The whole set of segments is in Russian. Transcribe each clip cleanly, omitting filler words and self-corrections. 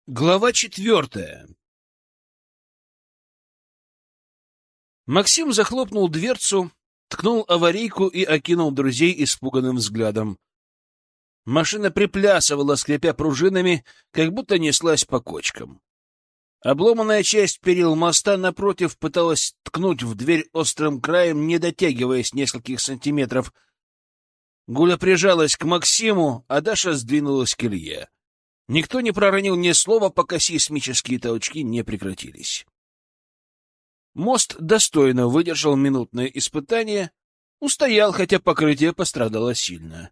Глава 4. Максим захлопнул дверцу, ткнул аварийку и окинул друзей испуганным взглядом. Машина приплясывала, скрипя пружинами, как будто неслась по кочкам. Обломанная часть перил моста напротив пыталась ткнуть в дверь острым краем, не дотягиваясь нескольких сантиметров. Гуля прижалась к Максиму, а Даша сдвинулась к Илье. Никто не проронил ни слова, пока сейсмические толчки не прекратились. Мост достойно выдержал минутное испытание, устоял, хотя покрытие пострадало сильно.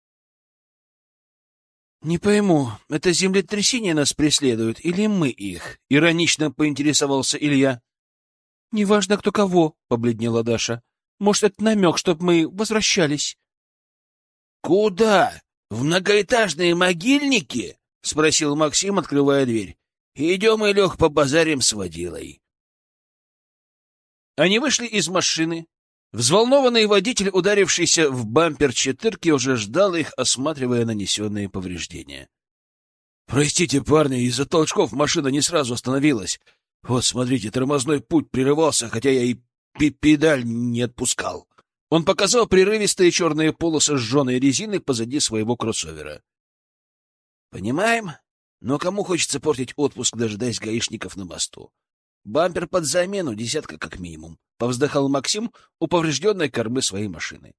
— Не пойму, это землетрясение нас преследует или мы их? — иронично поинтересовался Илья. — Неважно, кто кого, — побледнела Даша. — Может, это намек, чтобы мы возвращались? — Куда? В многоэтажные могильники? — спросил Максим, открывая дверь. — Идем, Илюх, побазарим с водилой. Они вышли из машины. Взволнованный водитель, ударившийся в бампер четырки, уже ждал их, осматривая нанесенные повреждения. — Простите, парни, из-за толчков машина не сразу остановилась. Вот, смотрите, тормозной путь прерывался, хотя я и педаль не отпускал. Он показал прерывистые черные полосы сжженной резины позади своего кроссовера. Понимаем, но кому хочется портить отпуск, дожидаясь гаишников на мосту? Бампер под замену, десятка как минимум, — повздыхал Максим у поврежденной кормы своей машины.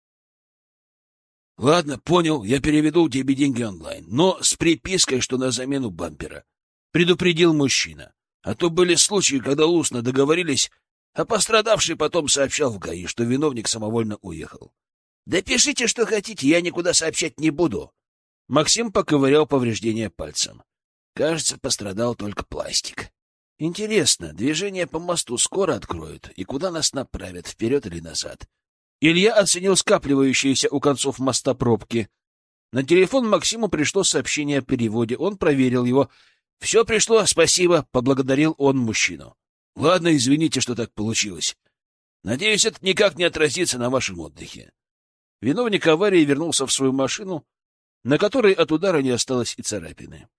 — Ладно, понял, я переведу тебе деньги онлайн, но с припиской, что на замену бампера, — предупредил мужчина. А то были случаи, когда устно договорились, а пострадавший потом сообщал в ГАИ, что виновник самовольно уехал. — Да пишите, что хотите, я никуда сообщать не буду. Максим поковырял повреждения пальцем. Кажется, пострадал только пластик. Интересно, движение по мосту скоро откроют, и куда нас направят, вперед или назад? Илья оценил скапливающиеся у концов моста пробки. На телефон Максиму пришло сообщение о переводе. Он проверил его. — Все пришло, спасибо, — поблагодарил он мужчину. — Ладно, извините, что так получилось. Надеюсь, это никак не отразится на вашем отдыхе. Виновник аварии вернулся в свою машину, на которой от удара не осталось и царапины.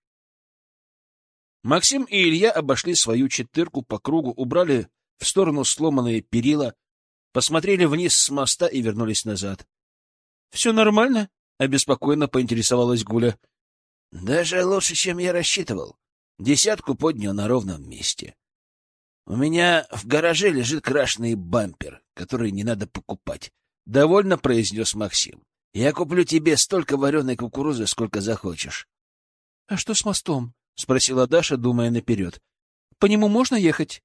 Максим и Илья обошли свою четырку по кругу, убрали в сторону сломанные перила, посмотрели вниз с моста и вернулись назад. — Все нормально? — обеспокоенно поинтересовалась Гуля. — Даже лучше, чем я рассчитывал. Десятку поднял на ровном месте. У меня в гараже лежит крашеный бампер, который не надо покупать, — довольно произнес Максим. — Я куплю тебе столько вареной кукурузы, сколько захочешь. — А что с мостом? — спросила Даша, думая наперед. — По нему можно ехать?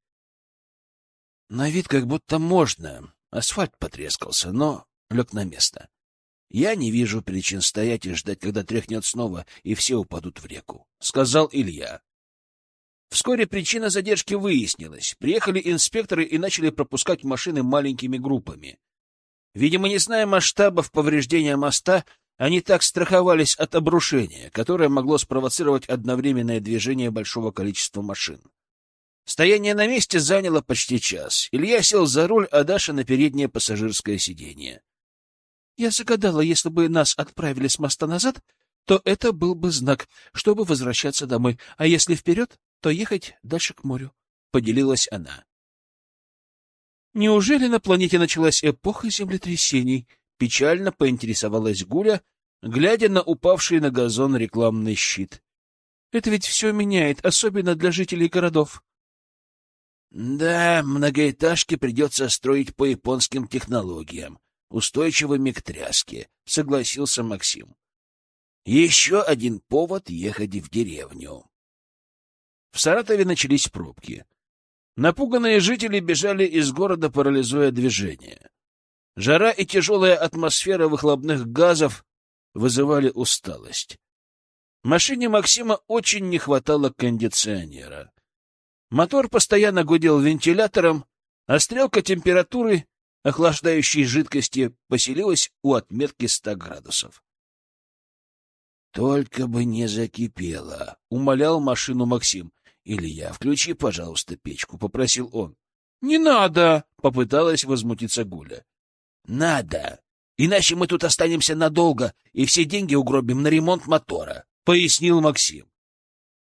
— На вид как будто можно. Асфальт потрескался, но лег на место. Я не вижу причин стоять и ждать, когда тряхнет снова, и все упадут в реку, — сказал Илья. Вскоре причина задержки выяснилась. Приехали инспекторы и начали пропускать машины маленькими группами. Видимо, не зная масштабов повреждения моста, они так страховались от обрушения, которое могло спровоцировать одновременное движение большого количества машин. Стояние на месте заняло почти час. Илья сел за руль, а Даша на переднее пассажирское сиденье. Я загадала, если бы нас отправили с моста назад, то это был бы знак, чтобы возвращаться домой, а если вперед, то ехать дальше к морю, — поделилась она. Неужели на планете началась эпоха землетрясений? Печально поинтересовалась Гуля, глядя на упавший на газон рекламный щит. Это ведь все меняет, особенно для жителей городов. Да, многоэтажки придется строить по японским технологиям, устойчивыми к тряске, согласился Максим. Еще один повод ехать в деревню. В Саратове начались пробки. Напуганные жители бежали из города, парализуя движение. Жара и тяжелая атмосфера выхлопных газов вызывали усталость. Машине Максима очень не хватало кондиционера. Мотор постоянно гудел вентилятором, а стрелка температуры охлаждающей жидкости поселилась у отметки 100 градусов. «Только бы не закипело», — умолял машину Максим. «Илья, включи, пожалуйста, печку», — попросил он. «Не надо!» — попыталась возмутиться Гуля. «Надо! Иначе мы тут останемся надолго и все деньги угробим на ремонт мотора», — пояснил Максим.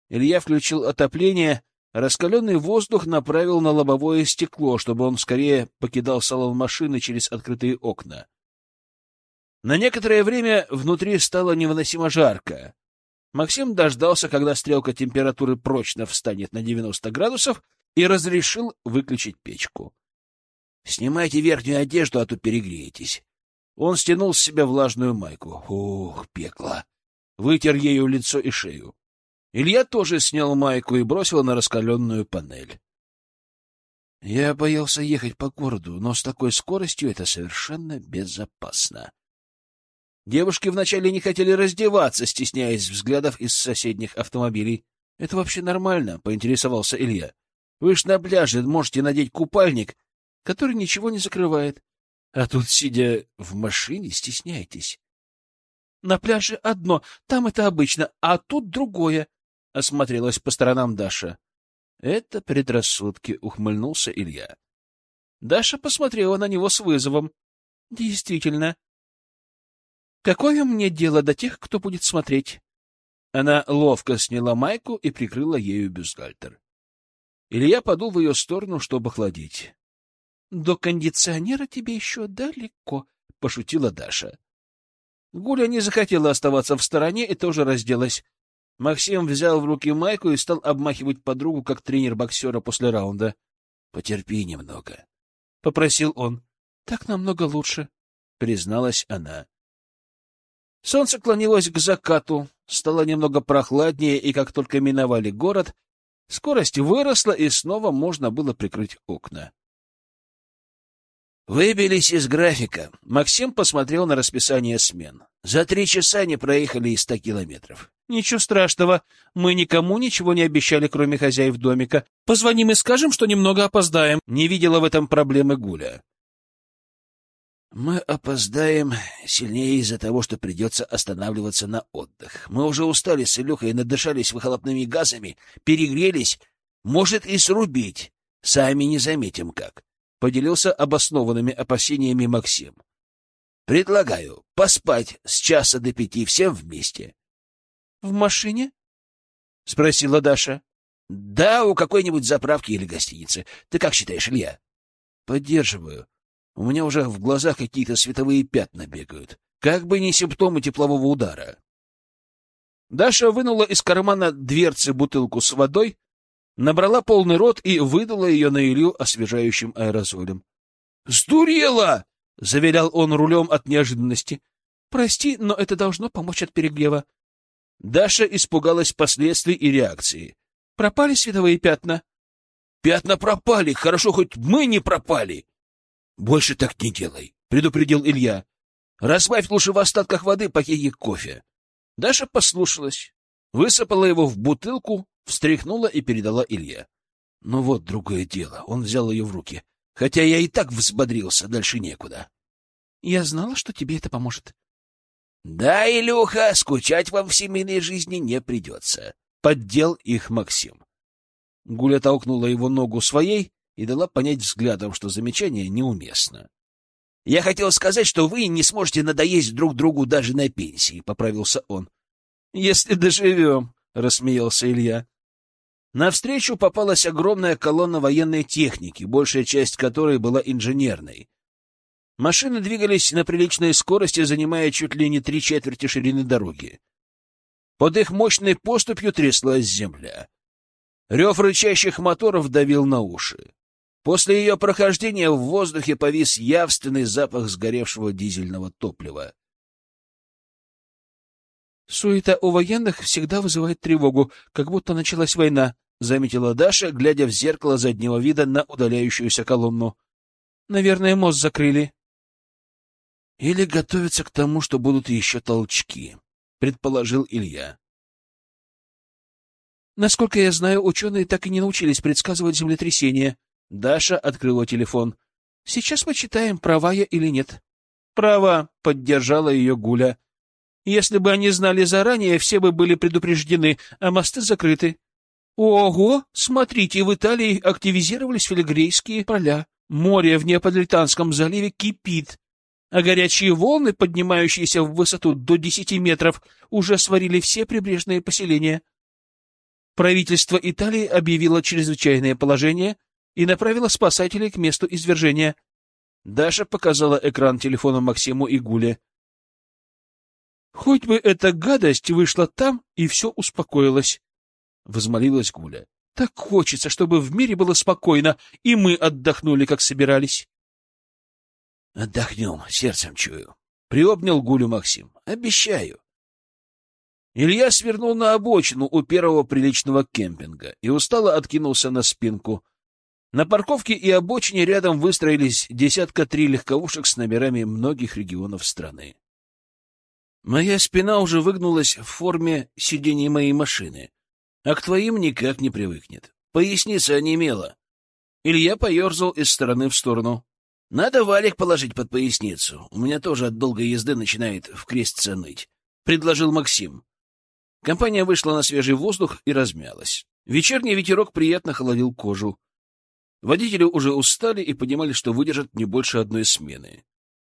Илья включил отопление, раскаленный воздух направил на лобовое стекло, чтобы он скорее покидал салон машины через открытые окна. На некоторое время внутри стало невыносимо жарко. Максим дождался, когда стрелка температуры прочно встанет на 90 градусов, и разрешил выключить печку. — Снимайте верхнюю одежду, а то перегреетесь. Он стянул с себя влажную майку. Ух, пекло! Вытер ею лицо и шею. Илья тоже снял майку и бросил на раскаленную панель. Я боялся ехать по городу, но с такой скоростью это совершенно безопасно. Девушки вначале не хотели раздеваться, стесняясь взглядов из соседних автомобилей. — Это вообще нормально? — поинтересовался Илья. — Вы ж на пляже можете надеть купальник, который ничего не закрывает. А тут, сидя в машине, стесняетесь. — На пляже одно, там это обычно, а тут другое, — осмотрелась по сторонам Даша. — Это предрассудки, — ухмыльнулся Илья. Даша посмотрела на него с вызовом. — Действительно. Какое мне дело до тех, кто будет смотреть? Она ловко сняла майку и прикрыла ею бюстгальтер. Илья подул в ее сторону, чтобы охладить. — До кондиционера тебе еще далеко, — пошутила Даша. Гуля не захотела оставаться в стороне и тоже разделась. Максим взял в руки майку и стал обмахивать подругу, как тренер боксера после раунда. — Потерпи немного, — попросил он. — Так намного лучше, — призналась она. Солнце клонилось к закату, стало немного прохладнее, и как только миновали город, скорость выросла, и снова можно было прикрыть окна. Выбились из графика. Максим посмотрел на расписание смен. За 3 часа не проехали и 100 километров. — Ничего страшного. Мы никому ничего не обещали, кроме хозяев домика. Позвоним и скажем, что немного опоздаем. Не видела в этом проблемы Гуля. — Мы опоздаем сильнее из-за того, что придется останавливаться на отдых. Мы уже устали с Илюхой, надышались выхлопными газами, перегрелись. Может и срубить. Сами не заметим как. — поделился обоснованными опасениями Максим. — Предлагаю поспать с часа до 5 всем вместе. — В машине? — спросила Даша. — Да, у какой-нибудь заправки или гостиницы. Ты как считаешь, Илья? — Поддерживаю. У меня уже в глазах какие-то световые пятна бегают. Как бы не симптомы теплового удара. Даша вынула из кармана дверцы бутылку с водой, набрала полный рот и выдала ее на Илью освежающим аэрозолем. — Сдурела! — заверял он рулем от неожиданности. — Прости, но это должно помочь от перегрева. Даша испугалась последствий и реакции. — Пропали световые пятна? — Пятна пропали, хорошо, хоть мы не пропали. — Больше так не делай, — предупредил Илья. — Разбавь лучше в остатках воды пакетик кофе. Даша послушалась, высыпала его в бутылку, встряхнула и передала Илье. Ну вот другое дело, он взял ее в руки. Хотя я и так взбодрился, дальше некуда. Я знала, что тебе это поможет. Да, Илюха, скучать вам в семейной жизни не придется. Поддел их Максим. Гуля толкнула его ногу своей и дала понять взглядом, что замечание неуместно. Я хотел сказать, что вы не сможете надоесть друг другу даже на пенсии, — поправился он. Если доживем, — рассмеялся Илья. Навстречу попалась огромная колонна военной техники, большая часть которой была инженерной. Машины двигались на приличной скорости, занимая чуть ли не 3/4 ширины дороги. Под их мощной поступью тряслась земля. Рев рычащих моторов давил на уши. После ее прохождения в воздухе повис явственный запах сгоревшего дизельного топлива. «Суета у военных всегда вызывает тревогу, как будто началась война», — заметила Даша, глядя в зеркало заднего вида на удаляющуюся колонну. «Наверное, мост закрыли». «Или готовятся к тому, что будут еще толчки», — предположил Илья. «Насколько я знаю, ученые так и не научились предсказывать землетрясения». Даша открыла телефон. «Сейчас почитаем, права я или нет». «Права», — поддержала ее Гуля. «Если бы они знали заранее, все бы были предупреждены, а мосты закрыты». «Ого! Смотрите, в Италии активизировались филигрейские поля. Море в Неаполитанском заливе кипит, а горячие волны, поднимающиеся в высоту до 10 метров, уже сварили все прибрежные поселения». Правительство Италии объявило чрезвычайное положение и направило спасателей к месту извержения. Даша показала экран телефона Максиму и Гуле. «Хоть бы эта гадость вышла там, и все успокоилось», — возмолилась Гуля. «Так хочется, чтобы в мире было спокойно, и мы отдохнули, как собирались». «Отдохнем, сердцем чую», — приобнял Гулю Максим. «Обещаю». Илья свернул на обочину у первого приличного кемпинга и устало откинулся на спинку. На парковке и обочине рядом выстроились 3 легковушек с номерами многих регионов страны. Моя спина уже выгнулась в форме сидений моей машины, а к твоим никак не привыкнет. Поясница онемела. Илья поерзал из стороны в сторону. «Надо валик положить под поясницу. У меня тоже от долгой езды начинает вкреститься ныть», — предложил Максим. Компания вышла на свежий воздух и размялась. Вечерний ветерок приятно холодил кожу. Водители уже устали и понимали, что выдержат не больше одной смены.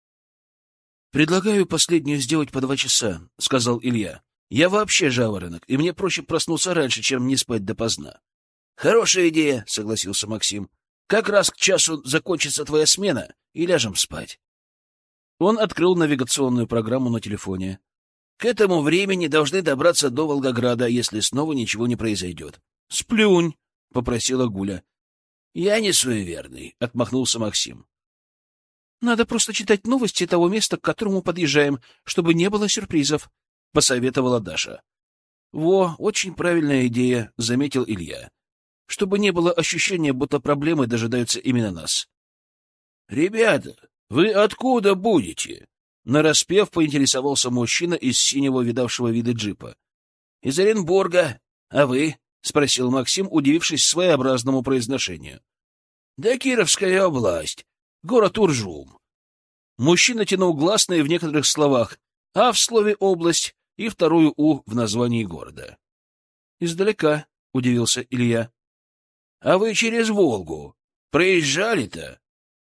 «Предлагаю последнюю сделать по 2 часа», — сказал Илья. «Я вообще жаворонок, и мне проще проснуться раньше, чем не спать допоздна». «Хорошая идея», — согласился Максим. «Как раз к часу закончится твоя смена, и ляжем спать». Он открыл навигационную программу на телефоне. «К этому времени должны добраться до Волгограда, если снова ничего не произойдет». «Сплюнь», — попросила Гуля. «Я не суеверный», — отмахнулся Максим. «Надо просто читать новости того места, к которому подъезжаем, чтобы не было сюрпризов», — посоветовала Даша. «Во, очень правильная идея», — заметил Илья. «Чтобы не было ощущения, будто проблемы дожидаются именно нас». «Ребята, вы откуда будете?» Нараспев поинтересовался мужчина из синего видавшего виды джипа. «Из Оренбурга. А вы?» — спросил Максим, удивившись своеобразному произношению. «Да Кировская область. Город Уржум». Мужчина тянул гласные в некоторых словах, а в слове «область» и вторую «у» в названии города. «Издалека», — удивился Илья. «А вы через Волгу проезжали-то?»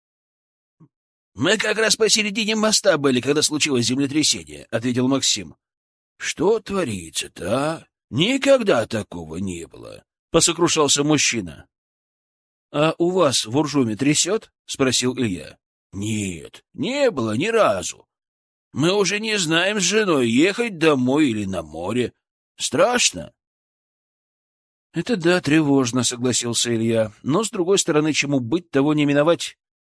«Мы как раз посередине моста были, когда случилось землетрясение», — ответил Максим. «Что творится-то, а? Никогда такого не было», — посокрушался мужчина. «А у вас в Уржуме трясет?» — спросил Илья. «Нет, не было ни разу. Мы уже не знаем с женой, ехать домой или на море. Страшно». «Это да, тревожно», — согласился Илья. «Но, с другой стороны, чему быть, того не миновать».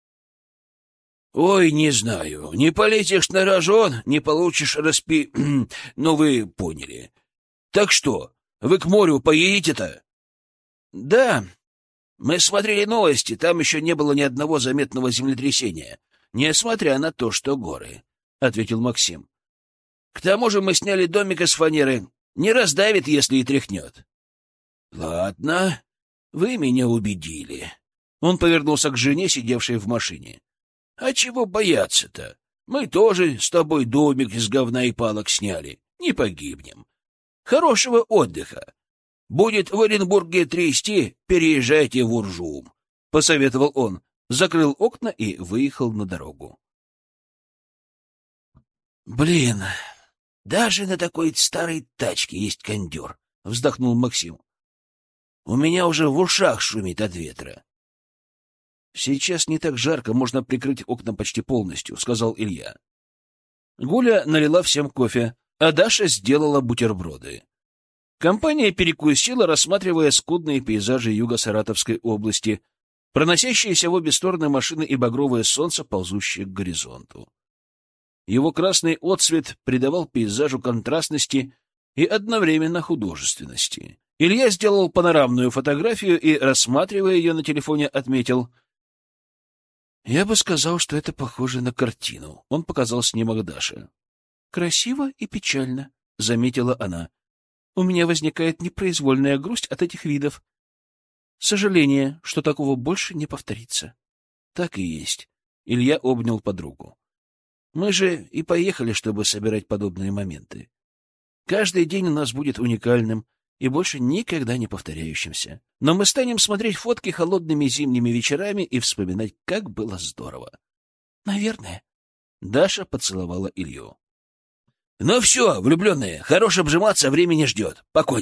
«Ой, не знаю. Не полетишь на рожон, не получишь Ну, вы поняли. Так что, вы к морю поедете-то?» «Да. Мы смотрели новости, там еще не было ни одного заметного землетрясения, несмотря на то, что горы», — ответил Максим. «К тому же мы сняли домик из фанеры. Не раздавит, если и тряхнет». «Ладно, вы меня убедили». Он повернулся к жене, сидевшей в машине. «А чего бояться-то? Мы тоже с тобой домик из говна и палок сняли. Не погибнем. Хорошего отдыха. Будет в Оренбурге трясти, переезжайте в Уржум», — посоветовал он, закрыл окна и выехал на дорогу. «Блин, даже на такой старой тачке есть кондер», — вздохнул Максим. «У меня уже в ушах шумит от ветра». «Сейчас не так жарко, можно прикрыть окна почти полностью», — сказал Илья. Гуля налила всем кофе, а Даша сделала бутерброды. Компания перекусила, рассматривая скудные пейзажи юга Саратовской области, проносящиеся в обе стороны машины и багровое солнце, ползущее к горизонту. Его красный отцвет придавал пейзажу контрастности и одновременно художественности. Илья сделал панорамную фотографию и, рассматривая ее на телефоне, отметил: «Я бы сказал, что это похоже на картину». Он показал снимок Даши. «Красиво и печально», — заметила она. «У меня возникает непроизвольная грусть от этих видов. Сожаление, что такого больше не повторится». «Так и есть». Илья обнял подругу. «Мы же и поехали, чтобы собирать подобные моменты. Каждый день у нас будет уникальным и больше никогда не повторяющимся. Но мы станем смотреть фотки холодными зимними вечерами и вспоминать, как было здорово». «Наверное». Даша поцеловала Илью. «Ну все, влюбленные, хорош обжиматься, время не ждет. Поконим».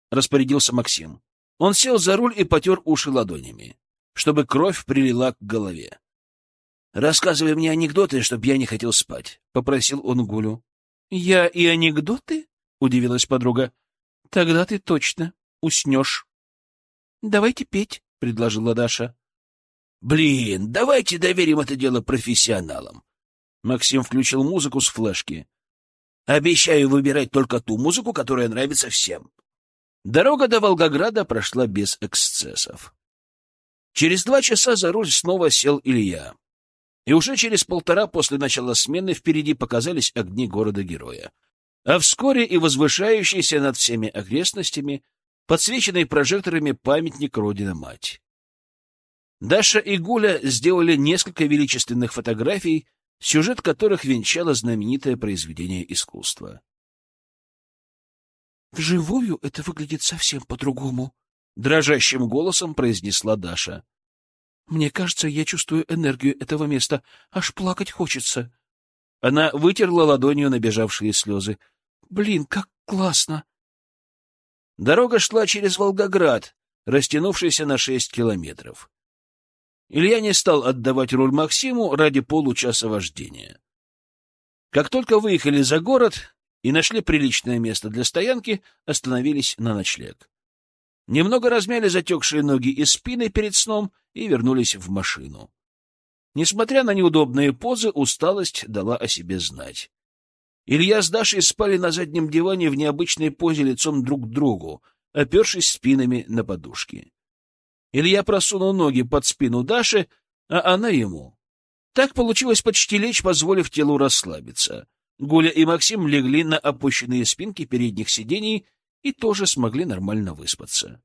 — распорядился Максим. Он сел за руль и потер уши ладонями, чтобы кровь прилила к голове. — Рассказывай мне анекдоты, чтобы я не хотел спать, — попросил он Гулю. — Я и анекдоты? — удивилась подруга. — Тогда ты точно уснешь. — Давайте петь, — предложила Даша. — Блин, давайте доверим это дело профессионалам. Максим включил музыку с флешки. — Обещаю выбирать только ту музыку, которая нравится всем. Дорога до Волгограда прошла без эксцессов. Через 2 часа за руль снова сел Илья. И уже через 1,5 после начала смены впереди показались огни города-героя. А вскоре и возвышающийся над всеми окрестностями, подсвеченный прожекторами, памятник Родина-Мать. Даша и Гуля сделали несколько величественных фотографий, сюжет которых венчало знаменитое произведение искусства. «Вживую это выглядит совсем по-другому», — дрожащим голосом произнесла Даша. «Мне кажется, я чувствую энергию этого места. Аж плакать хочется». Она вытерла ладонью набежавшие слезы. «Блин, как классно!» Дорога шла через Волгоград, растянувшийся на 6 километров. Илья не стал отдавать руль Максиму ради получаса вождения. Как только выехали за город и нашли приличное место для стоянки, остановились на ночлег. Немного размяли затекшие ноги и спины перед сном и вернулись в машину. Несмотря на неудобные позы, усталость дала о себе знать. Илья с Дашей спали на заднем диване в необычной позе лицом друг к другу, опершись спинами на подушки. Илья просунул ноги под спину Даши, а она ему. Так получилось почти лечь, позволив телу расслабиться. Гуля и Максим легли на опущенные спинки передних сидений и тоже смогли нормально выспаться.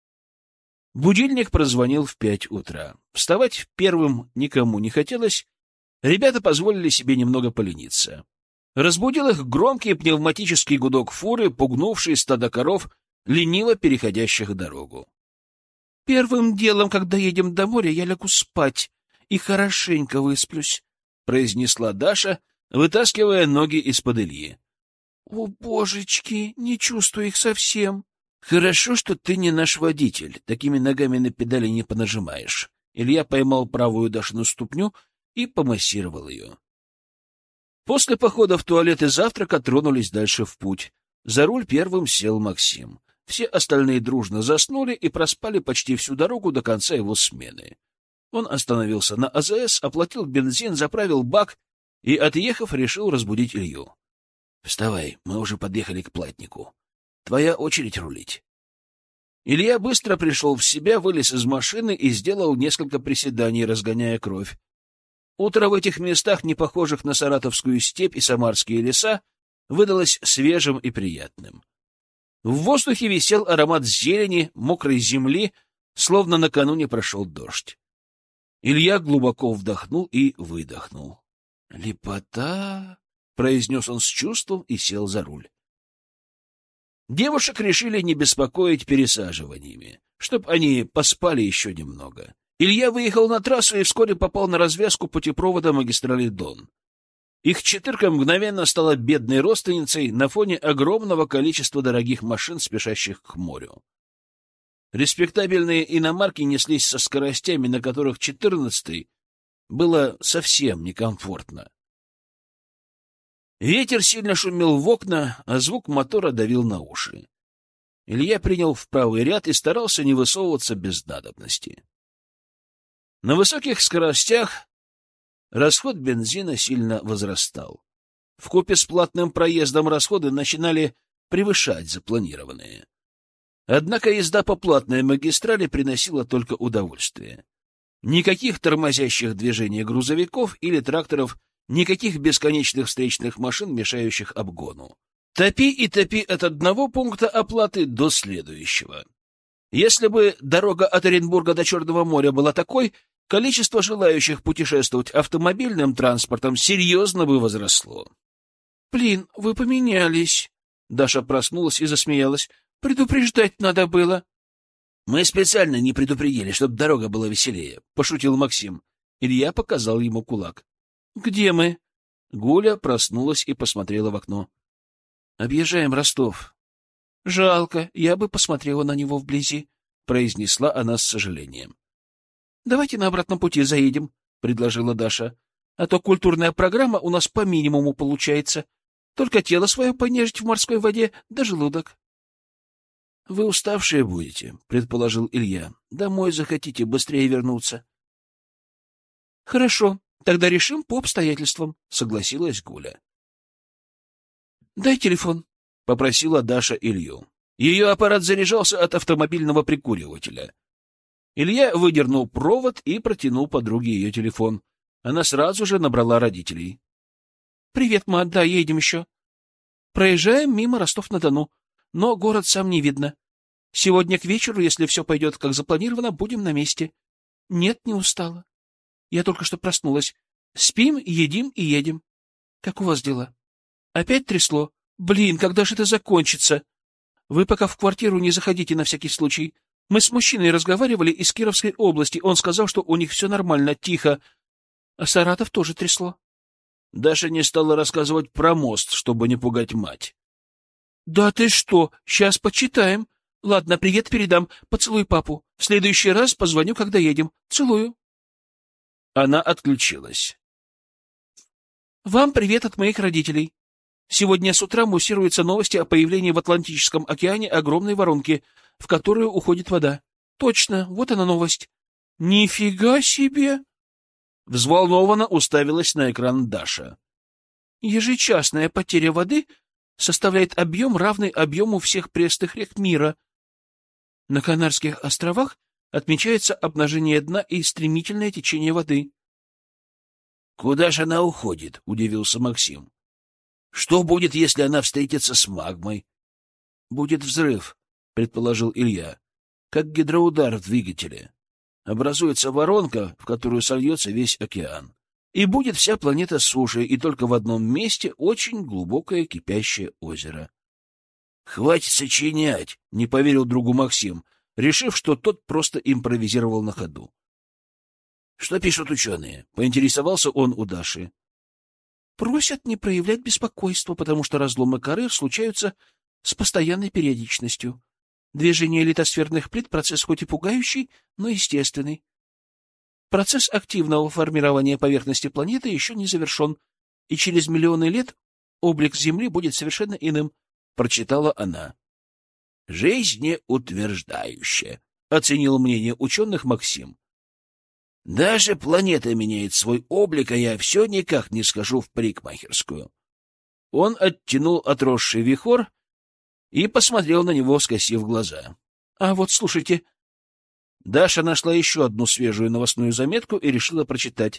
Будильник прозвонил в 5 утра. Вставать первым никому не хотелось. Ребята позволили себе немного полениться. Разбудил их громкий пневматический гудок фуры, пугнувший стадо коров, лениво переходящих дорогу. «Первым делом, когда едем до моря, я лягу спать и хорошенько высплюсь», — произнесла Даша, вытаскивая ноги из-под Ильи. «О, божечки, не чувствую их совсем». «Хорошо, что ты не наш водитель. Такими ногами на педали не понажимаешь». Илья поймал правую Дашину ступню и помассировал ее. После похода в туалет и завтрака тронулись дальше в путь. За руль первым сел Максим. Все остальные дружно заснули и проспали почти всю дорогу до конца его смены. Он остановился на АЗС, оплатил бензин, заправил бак и, отъехав, решил разбудить Илью. — Вставай, мы уже подъехали к Платнику. Твоя очередь рулить. Илья быстро пришел в себя, вылез из машины и сделал несколько приседаний, разгоняя кровь. Утро в этих местах, не похожих на саратовскую степь и самарские леса, выдалось свежим и приятным. В воздухе висел аромат зелени, мокрой земли, словно накануне прошел дождь. Илья глубоко вдохнул и выдохнул. «Лепота!» — произнес он с чувством и сел за руль. Девушек решили не беспокоить пересаживаниями, чтоб они поспали еще немного. Илья выехал на трассу и вскоре попал на развязку путепровода магистрали Дон. Их четырка мгновенно стала бедной родственницей на фоне огромного количества дорогих машин, спешащих к морю. Респектабельные иномарки неслись со скоростями, на которых 14-й было совсем некомфортно. Ветер сильно шумел в окна, а звук мотора давил на уши. Илья принял в правый ряд и старался не высовываться без надобности. На высоких скоростях расход бензина сильно возрастал. Вкупе с платным проездом расходы начинали превышать запланированные. Однако езда по платной магистрали приносила только удовольствие. Никаких тормозящих движений грузовиков или тракторов, никаких бесконечных встречных машин, мешающих обгону. Топи и топи от одного пункта оплаты до следующего. Если бы дорога от Оренбурга до Черного моря была такой, количество желающих путешествовать автомобильным транспортом серьезно бы возросло. — Блин, вы поменялись. Даша проснулась и засмеялась. — Предупреждать надо было. — Мы специально не предупредили, чтобы дорога была веселее, — пошутил Максим. Илья показал ему кулак. — Где мы? Гуля проснулась и посмотрела в окно. — Объезжаем Ростов. Жалко, я бы посмотрела на него вблизи, — произнесла она с сожалением. — Давайте на обратном пути заедем, — предложила Даша. — А то культурная программа у нас по минимуму получается. Только тело свое понежить в морской воде, да желудок. — Вы уставшие будете, — предположил Илья. — Домой захотите быстрее вернуться. — Хорошо, тогда решим по обстоятельствам, — согласилась Гуля. — Дай телефон, — попросила Даша Илью. Ее аппарат заряжался от автомобильного прикуривателя. Илья выдернул провод и протянул подруге ее телефон. Она сразу же набрала родителей. — Привет, ма, да, едем еще. Проезжаем мимо Ростов-на-Дону, но город сам не видно. Сегодня к вечеру, если все пойдет как запланировано, будем на месте. Нет, не устала. Я только что проснулась. Спим, едим и едем. Как у вас дела? Опять трясло? Блин, когда же это закончится? Вы пока в квартиру не заходите на всякий случай. Мы с мужчиной разговаривали из Кировской области. Он сказал, что у них все нормально, тихо. А Саратов тоже трясло. Даша не стала рассказывать про мост, чтобы не пугать мать. — Да ты что? Сейчас почитаем. Ладно, привет передам. Поцелуй папу. В следующий раз позвоню, когда едем. Целую. Она отключилась. — Вам привет от моих родителей. Сегодня с утра муссируются новости о появлении в Атлантическом океане огромной воронки, в которую уходит вода. Точно, вот она новость. Нифига себе! Взволнованно уставилась на экран Даша. Ежечасная потеря воды составляет объем, равный объему всех пресных рек мира. На Канарских островах отмечается обнажение дна и стремительное течение воды. — Куда же она уходит? — удивился Максим. — Что будет, если она встретится с магмой? — Будет взрыв, — предположил Илья, — как гидроудар в двигателе. Образуется воронка, в которую сольется весь океан. И будет вся планета сушей, и только в одном месте очень глубокое кипящее озеро. — Хватит сочинять, — не поверил другу Максим, решив, что тот просто импровизировал на ходу. — Что пишут ученые? — поинтересовался он у Даши. — Просят не проявлять беспокойства, потому что разломы коры случаются с постоянной периодичностью. Движение литосферных плит — процесс хоть и пугающий, но естественный. Процесс активного формирования поверхности планеты еще не завершен, и через миллионы лет облик Земли будет совершенно иным, — прочитала она. — Жизнеутверждающе, — оценил мнение ученых Максим. — Даже планета меняет свой облик, а я все никак не схожу в парикмахерскую. Он оттянул отросший вихор и посмотрел на него, скосив глаза. — А вот слушайте. Даша нашла еще одну свежую новостную заметку и решила прочитать.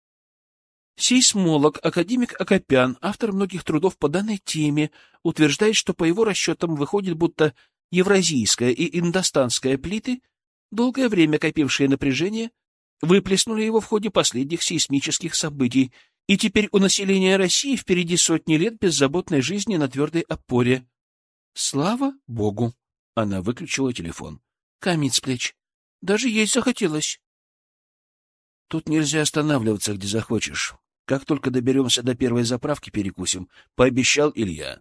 Сейсмолог, академик Акопян, автор многих трудов по данной теме, утверждает, что по его расчетам выходит, будто евразийская и индостанская плиты, долгое время копившие напряжение, выплеснули его в ходе последних сейсмических событий, и теперь у населения России впереди сотни лет беззаботной жизни на твердой опоре. Слава Богу! Она выключила телефон. Камень с плеч. Даже есть захотелось. Тут нельзя останавливаться, где захочешь. Как только доберемся до первой заправки, перекусим, — пообещал Илья.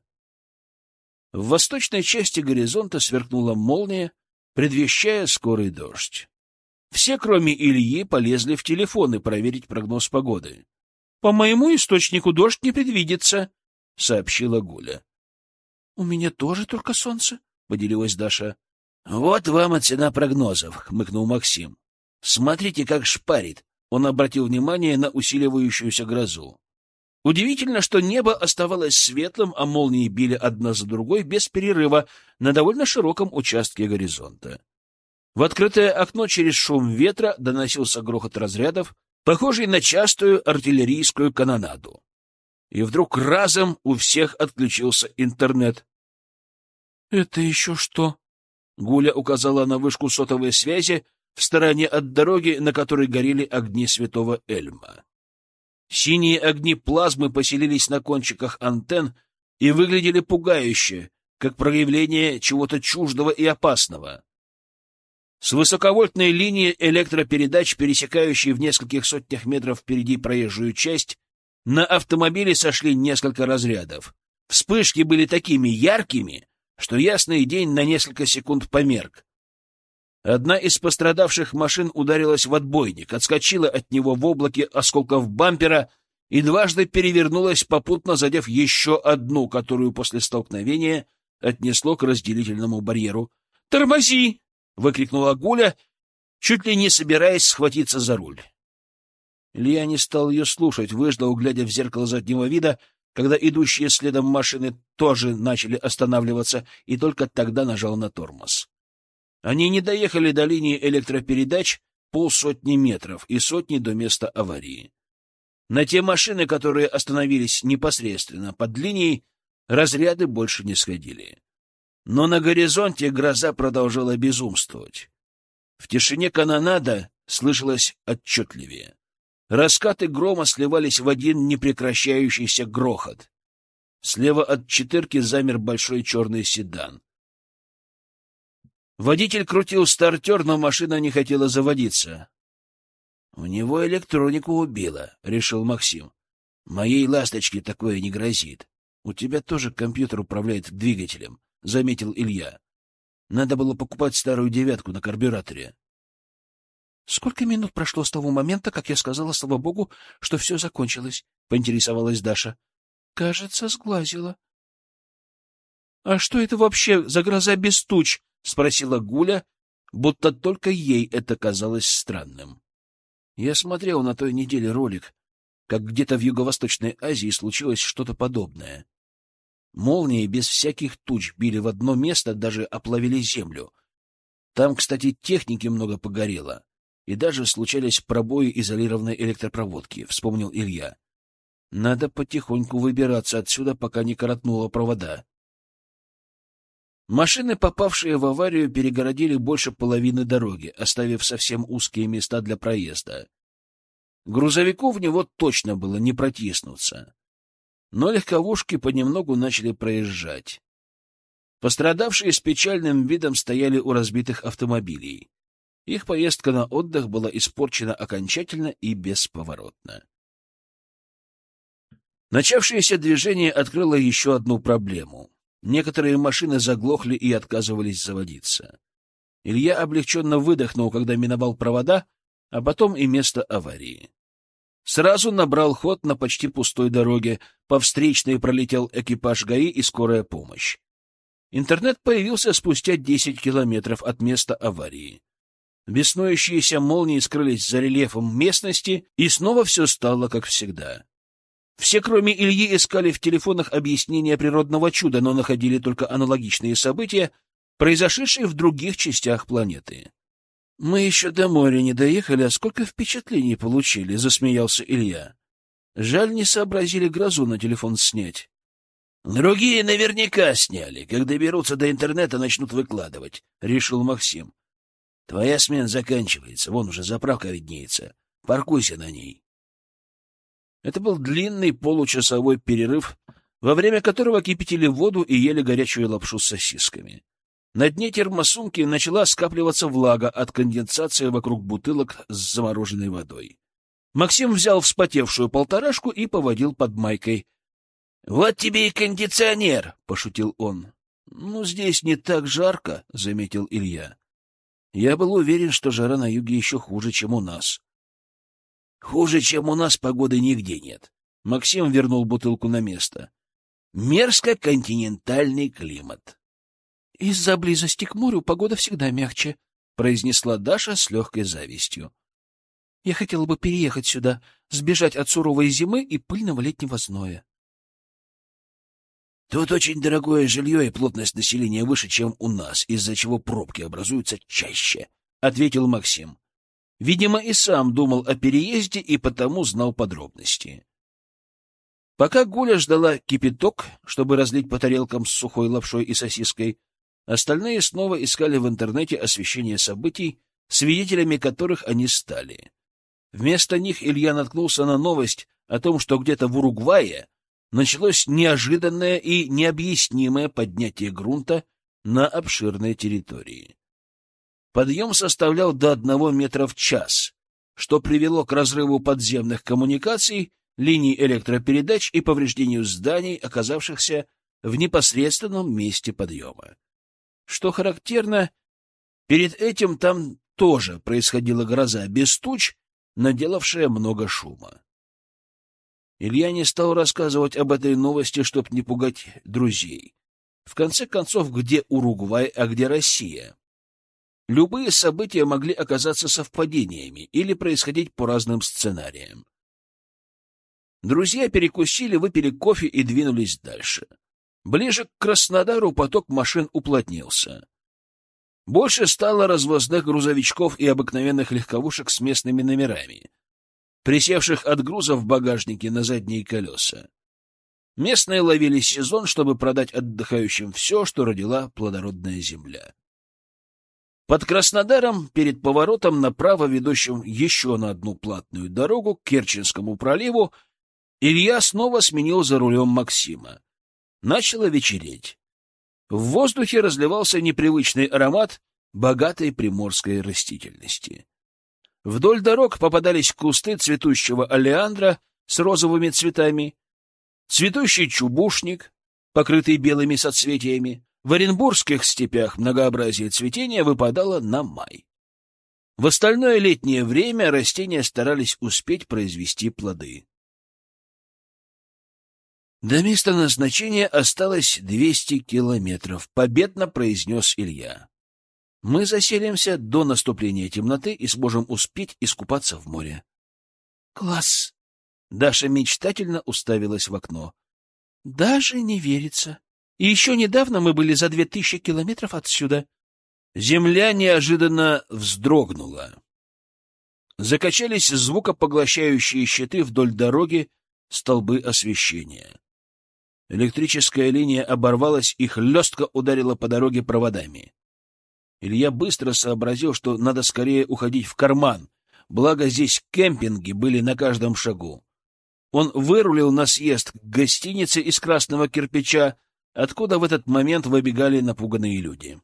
В восточной части горизонта сверкнула молния, предвещая скорый дождь. Все, кроме Ильи, полезли в телефоны проверить прогноз погоды. — По моему источнику дождь не предвидится, — сообщила Гуля. — У меня тоже только солнце, — поделилась Даша. — Вот вам и цена прогнозов, — хмыкнул Максим. — Смотрите, как шпарит. Он обратил внимание на усиливающуюся грозу. Удивительно, что небо оставалось светлым, а молнии били одна за другой без перерыва на довольно широком участке горизонта. В открытое окно через шум ветра доносился грохот разрядов, похожий на частую артиллерийскую канонаду. И вдруг разом у всех отключился интернет. — Это еще что? — Гуля указала на вышку сотовой связи в стороне от дороги, на которой горели огни Святого Эльма. Синие огни плазмы поселились на кончиках антенн и выглядели пугающе, как проявление чего-то чуждого и опасного. С высоковольтной линии электропередач, пересекающей в нескольких сотнях метров впереди проезжую часть, на автомобиле сошли несколько разрядов. Вспышки были такими яркими, что ясный день на несколько секунд померк. Одна из пострадавших машин ударилась в отбойник, отскочила от него в облаке осколков бампера и дважды перевернулась, попутно задев еще одну, которую после столкновения отнесло к разделительному барьеру. «Тормози!» — выкрикнула Гуля, чуть ли не собираясь схватиться за руль. Илья не стал ее слушать, выждал, глядя в зеркало заднего вида, когда идущие следом машины тоже начали останавливаться, и только тогда нажал на тормоз. Они не доехали до линии электропередач 50 метров и сотни до места аварии. На те машины, которые остановились непосредственно под линией, разряды больше не сходили. Но на горизонте гроза продолжала безумствовать. В тишине канонада слышалось отчетливее. Раскаты грома сливались в один непрекращающийся грохот. Слева от четырки замер большой черный седан. Водитель крутил стартер, но машина не хотела заводиться. — У него электронику убило, — решил Максим. — Моей «Ласточке» такое не грозит. — У тебя тоже компьютер управляет двигателем, — заметил Илья. — Надо было покупать старую «девятку» на карбюраторе. — Сколько минут прошло с того момента, как я сказала, слава богу, что все закончилось? — поинтересовалась Даша. — Кажется, сглазила. — А что это вообще за гроза без туч? — спросила Гуля, будто только ей это казалось странным. Я смотрел на той неделе ролик, как где-то в Юго-Восточной Азии случилось что-то подобное. Молнии без всяких туч били в одно место, даже оплавили землю. Там, кстати, техники много погорело. И даже случались пробои изолированной электропроводки, — вспомнил Илья. Надо потихоньку выбираться отсюда, пока не коротнуло провода. Машины, попавшие в аварию, перегородили больше половины дороги, оставив совсем узкие места для проезда. Грузовику в него точно было не протиснуться. Но легковушки понемногу начали проезжать. Пострадавшие с печальным видом стояли у разбитых автомобилей. Их поездка на отдых была испорчена окончательно и бесповоротно. Начавшееся движение открыло еще одну проблему. Некоторые машины заглохли и отказывались заводиться. Илья облегченно выдохнул, когда миновал провода, а потом и место аварии. Сразу набрал ход на почти пустой дороге, по встречной пролетел экипаж ГАИ и скорая помощь. Интернет появился спустя 10 километров от места аварии. Беснующиеся молнии скрылись за рельефом местности, и снова все стало как всегда. Все, кроме Ильи, искали в телефонах объяснения природного чуда, но находили только аналогичные события, произошедшие в других частях планеты. — Мы еще до моря не доехали, а сколько впечатлений получили, — засмеялся Илья. — Жаль, не сообразили грозу на телефон снять. — Другие наверняка сняли. Как доберутся до интернета, начнут выкладывать, — решил Максим. — Твоя смена заканчивается, вон уже заправка виднеется. Паркуйся на ней. Это был длинный получасовой перерыв, во время которого кипятили воду и ели горячую лапшу с сосисками. На дне термосумки начала скапливаться влага от конденсации вокруг бутылок с замороженной водой. Максим взял вспотевшую полторашку и поводил под майкой. — Вот тебе и кондиционер, — пошутил он. — Ну, здесь не так жарко, — заметил Илья. Я был уверен, что жара на юге еще хуже, чем у нас. — Хуже, чем у нас, погоды нигде нет. Максим вернул бутылку на место. Мерзко-континентальный климат. — Из-за близости к морю погода всегда мягче, — произнесла Даша с легкой завистью. — Я хотела бы переехать сюда, сбежать от суровой зимы и пыльного летнего зноя. — Тут очень дорогое жилье и плотность населения выше, чем у нас, из-за чего пробки образуются чаще, — ответил Максим. Видимо, и сам думал о переезде и потому знал подробности. Пока Гуля ждала кипяток, чтобы разлить по тарелкам с сухой лапшой и сосиской, остальные снова искали в интернете освещение событий, свидетелями которых они стали. Вместо них Илья наткнулся на новость о том, что где-то в Уругвае началось неожиданное и необъяснимое поднятие грунта на обширной территории. Подъем составлял до 1 метра в час, что привело к разрыву подземных коммуникаций, линий электропередач и повреждению зданий, оказавшихся в непосредственном месте подъема. Что характерно, перед этим там тоже происходила гроза без туч, наделавшая много шума. Илья не стал рассказывать об этой новости, чтобы не пугать друзей. В конце концов, где Уругвай, а где Россия? Любые события могли оказаться совпадениями или происходить по разным сценариям. Друзья перекусили, выпили кофе и двинулись дальше. Ближе к Краснодару поток машин уплотнился. Больше стало развозных грузовичков и обыкновенных легковушек с местными номерами, присевших от груза в багажнике на задние колеса. Местные ловили сезон, чтобы продать отдыхающим все, что родила плодородная земля. Под Краснодаром, перед поворотом направо, ведущим еще на одну платную дорогу к Керченскому проливу, Илья снова сменил за рулем Максима. Начало вечереть. В воздухе разливался непривычный аромат богатой приморской растительности. Вдоль дорог попадались кусты цветущего олеандра с розовыми цветами, цветущий чубушник, покрытый белыми соцветиями. В оренбургских степях многообразие цветения выпадало на май. В остальное летнее время растения старались успеть произвести плоды. До места назначения осталось 200 километров, победно произнес Илья. Мы заселимся до наступления темноты и сможем успеть искупаться в море. Класс! Даша мечтательно уставилась в окно. Даже не верится. И еще недавно мы были за 2000 километров отсюда. Земля неожиданно вздрогнула. Закачались звукопоглощающие щиты вдоль дороги, столбы освещения. Электрическая линия оборвалась и хлестко ударила по дороге проводами. Илья быстро сообразил, что надо скорее уходить в карман, благо здесь кемпинги были на каждом шагу. Он вырулил на съезд к гостинице из красного кирпича, откуда в этот момент выбегали напуганные люди.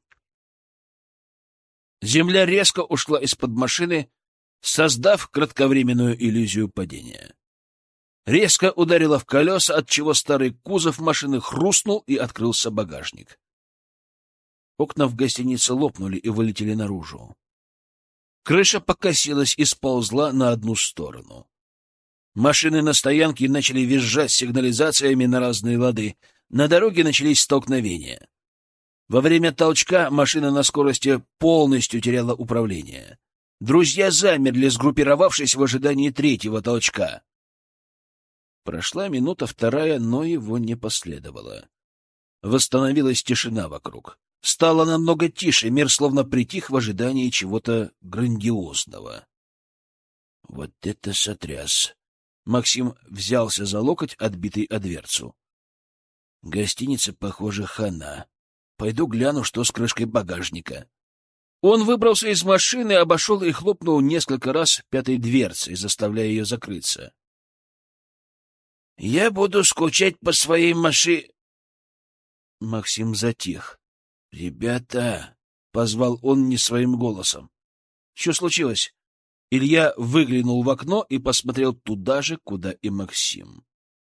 Земля резко ушла из-под машины, создав кратковременную иллюзию падения. Резко ударила в колеса, отчего старый кузов машины хрустнул и открылся багажник. Окна в гостинице лопнули и вылетели наружу. Крыша покосилась и сползла на одну сторону. Машины на стоянке начали визжать сигнализациями на разные лады. На дороге начались столкновения. Во время толчка машина на скорости полностью теряла управление. Друзья замерли, сгруппировавшись в ожидании третьего толчка. Прошла минута, вторая, но его не последовало. Восстановилась тишина вокруг. Стало намного тише, мир словно притих в ожидании чего-то грандиозного. Вот это сотряс! Максим взялся за локоть, отбитый о дверцу. Гостиница, похоже, хана. Пойду гляну, что с крышкой багажника. Он выбрался из машины, обошел и хлопнул несколько раз пятой дверцей, заставляя ее закрыться. — Я буду скучать по своей машине. Максим затих. — Ребята! — позвал он не своим голосом. — Что случилось? Илья выглянул в окно и посмотрел туда же, куда и Максим.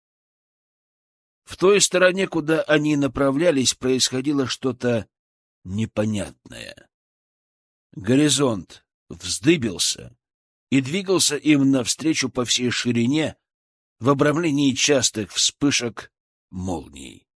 В той стороне, куда они направлялись, происходило что-то непонятное. Горизонт вздыбился и двигался им навстречу по всей ширине в обрамлении частых вспышек молний.